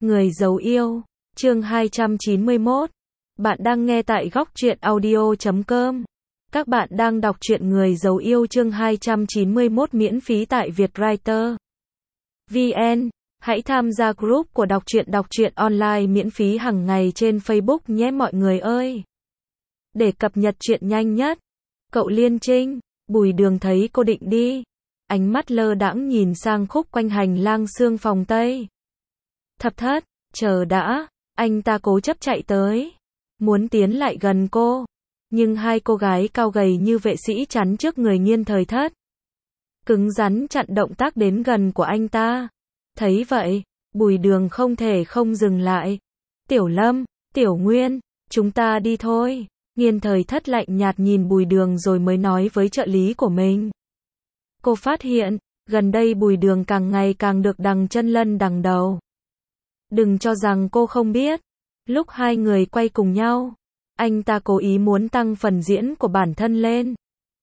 Người giấu yêu, chương 291. Bạn đang nghe tại góc truyện audio.com. Các bạn đang đọc truyện Người giấu yêu chương 291 miễn phí tại Vietwriter VN. Hãy tham gia group của đọc truyện online miễn phí hàng ngày trên Facebook nhé mọi người ơi. Để cập nhật truyện nhanh nhất. Cậu Liên Trinh, Bùi Đường thấy cô định đi. Ánh mắt lơ đãng nhìn sang khúc quanh hành lang xương phòng Tây. Thập Thất, chờ đã, anh ta cố chấp chạy tới. Muốn tiến lại gần cô. Nhưng hai cô gái cao gầy như vệ sĩ chắn trước người Nghiên Thời Thất. Cứng rắn chặn động tác đến gần của anh ta. Thấy vậy, Bùi Đường không thể không dừng lại. Tiểu Lâm, Tiểu Nguyên, chúng ta đi thôi. Nghiên Thời Thất lạnh nhạt nhìn Bùi Đường rồi mới nói với trợ lý của mình. Cô phát hiện, gần đây Bùi Đường càng ngày càng được đằng chân lân đằng đầu. Đừng cho rằng cô không biết. Lúc hai người quay cùng nhau, anh ta cố ý muốn tăng phần diễn của bản thân lên.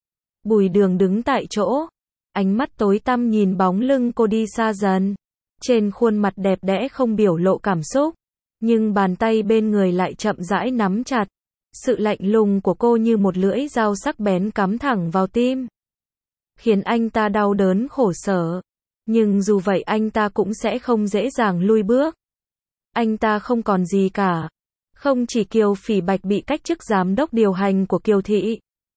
Bùi Đường đứng tại chỗ, ánh mắt tối tăm nhìn bóng lưng cô đi xa dần. Trên khuôn mặt đẹp đẽ không biểu lộ cảm xúc, nhưng bàn tay bên người lại chậm rãi nắm chặt. Sự lạnh lùng của cô như một lưỡi dao sắc bén cắm thẳng vào tim, khiến anh ta đau đớn khổ sở. Nhưng dù vậy anh ta cũng sẽ không dễ dàng lui bước. Anh ta không còn gì cả. Không chỉ Kiều Phỉ Bạch bị cách chức giám đốc điều hành của Kiều Thị,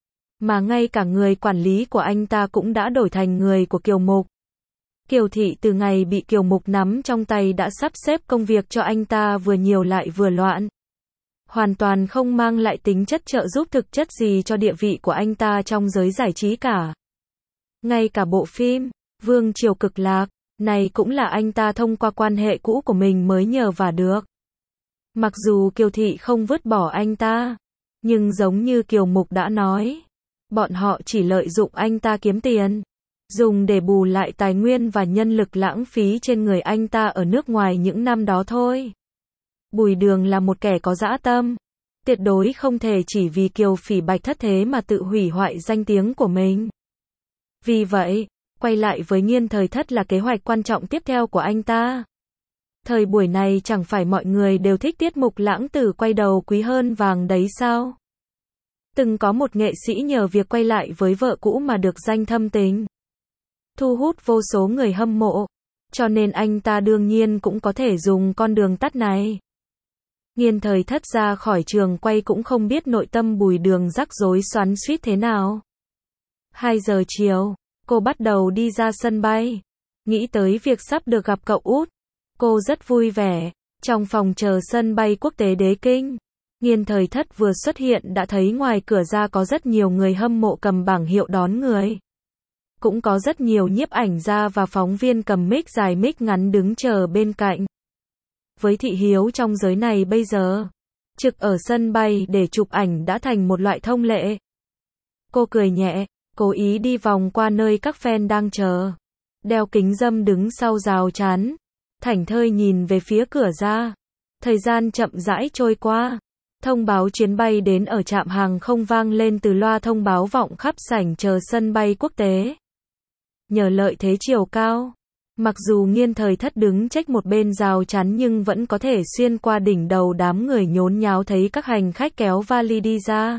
mà ngay cả người quản lý của anh ta cũng đã đổi thành người của Kiều Mục. Kiều Thị từ ngày bị Kiều Mục nắm trong tay đã sắp xếp công việc cho anh ta vừa nhiều lại vừa loạn. Hoàn toàn không mang lại tính chất trợ giúp thực chất gì cho địa vị của anh ta trong giới giải trí cả. Ngay cả bộ phim Vương Triều Cực Lạc này cũng là anh ta thông qua quan hệ cũ của mình mới nhờ vả được. Mặc dù Kiều Thị không vứt bỏ anh ta, nhưng giống như Kiều Mục đã nói, bọn họ chỉ lợi dụng anh ta kiếm tiền, dùng để bù lại tài nguyên và nhân lực lãng phí trên người anh ta ở nước ngoài những năm đó thôi. Bùi Đường là một kẻ có dã tâm, tuyệt đối không thể chỉ vì Kiều Phỉ Bạch thất thế mà tự hủy hoại danh tiếng của mình. Vì vậy, quay lại với Nghiên Thời Thất là kế hoạch quan trọng tiếp theo của anh ta. Thời buổi này chẳng phải mọi người đều thích tiết mục lãng tử quay đầu quý hơn vàng đấy sao? Từng có một nghệ sĩ nhờ việc quay lại với vợ cũ mà được danh thâm tình, thu hút vô số người hâm mộ, cho nên anh ta đương nhiên cũng có thể dùng con đường tắt này. Nghiên Thời Thất ra khỏi trường quay cũng không biết nội tâm Bùi Đường rắc rối xoắn xuýt thế nào. 2 giờ chiều, cô bắt đầu đi ra sân bay. Nghĩ tới việc sắp được gặp cậu út, cô rất vui vẻ. Trong phòng chờ sân bay quốc tế Đế Kinh, Nghiên Thời Thất vừa xuất hiện đã thấy ngoài cửa ra có rất nhiều người hâm mộ cầm bảng hiệu đón người. Cũng có rất nhiều nhiếp ảnh gia và phóng viên cầm mic dài mic ngắn đứng chờ bên cạnh. Với thị hiếu trong giới này bây giờ, trực ở sân bay để chụp ảnh đã thành một loại thông lệ. Cô cười nhẹ, cố ý đi vòng qua nơi các fan đang chờ. Đeo kính râm đứng sau rào chắn, thảnh thơi nhìn về phía cửa ra. Thời gian chậm rãi trôi qua. Thông báo chuyến bay đến ở trạm hàng không vang lên từ loa thông báo vọng khắp sảnh chờ sân bay quốc tế. Nhờ lợi thế chiều cao, mặc dù Nghiên Thời Thất đứng chếch một bên rào chắn nhưng vẫn có thể xuyên qua đỉnh đầu đám người nhốn nháo thấy các hành khách kéo vali đi ra.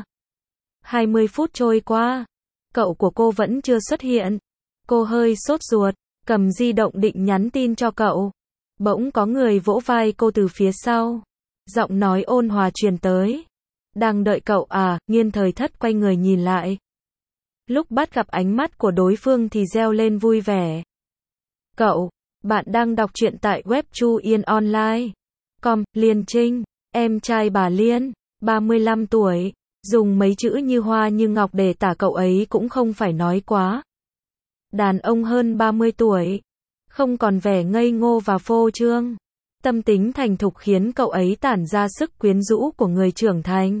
20 phút trôi qua, cậu của cô vẫn chưa xuất hiện. Cô hơi sốt ruột, cầm di động định nhắn tin cho cậu. Bỗng có người vỗ vai cô từ phía sau. Giọng nói ôn hòa truyền tới. Đang đợi cậu à? Nghiên Thời Thất quay người nhìn lại. Lúc bắt gặp ánh mắt của đối phương thì reo lên vui vẻ. Cậu, bạn đang đọc truyện tại web Chu Yên Online. Com, Liên Trinh, em trai bà Liên, 35 tuổi. Dùng mấy chữ như hoa như ngọc để tả cậu ấy cũng không phải nói quá. Đàn ông hơn 30 tuổi, không còn vẻ ngây ngô và phô trương. Tâm tính thành thục khiến cậu ấy tản ra sức quyến rũ của người trưởng thành.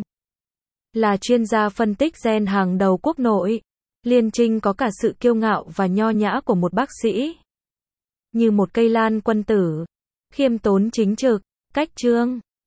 Là chuyên gia phân tích gen hàng đầu quốc nội, Liên Trinh có cả sự kiêu ngạo và nho nhã của một bác sĩ. Như một cây lan quân tử, khiêm tốn chính trực, cách chương,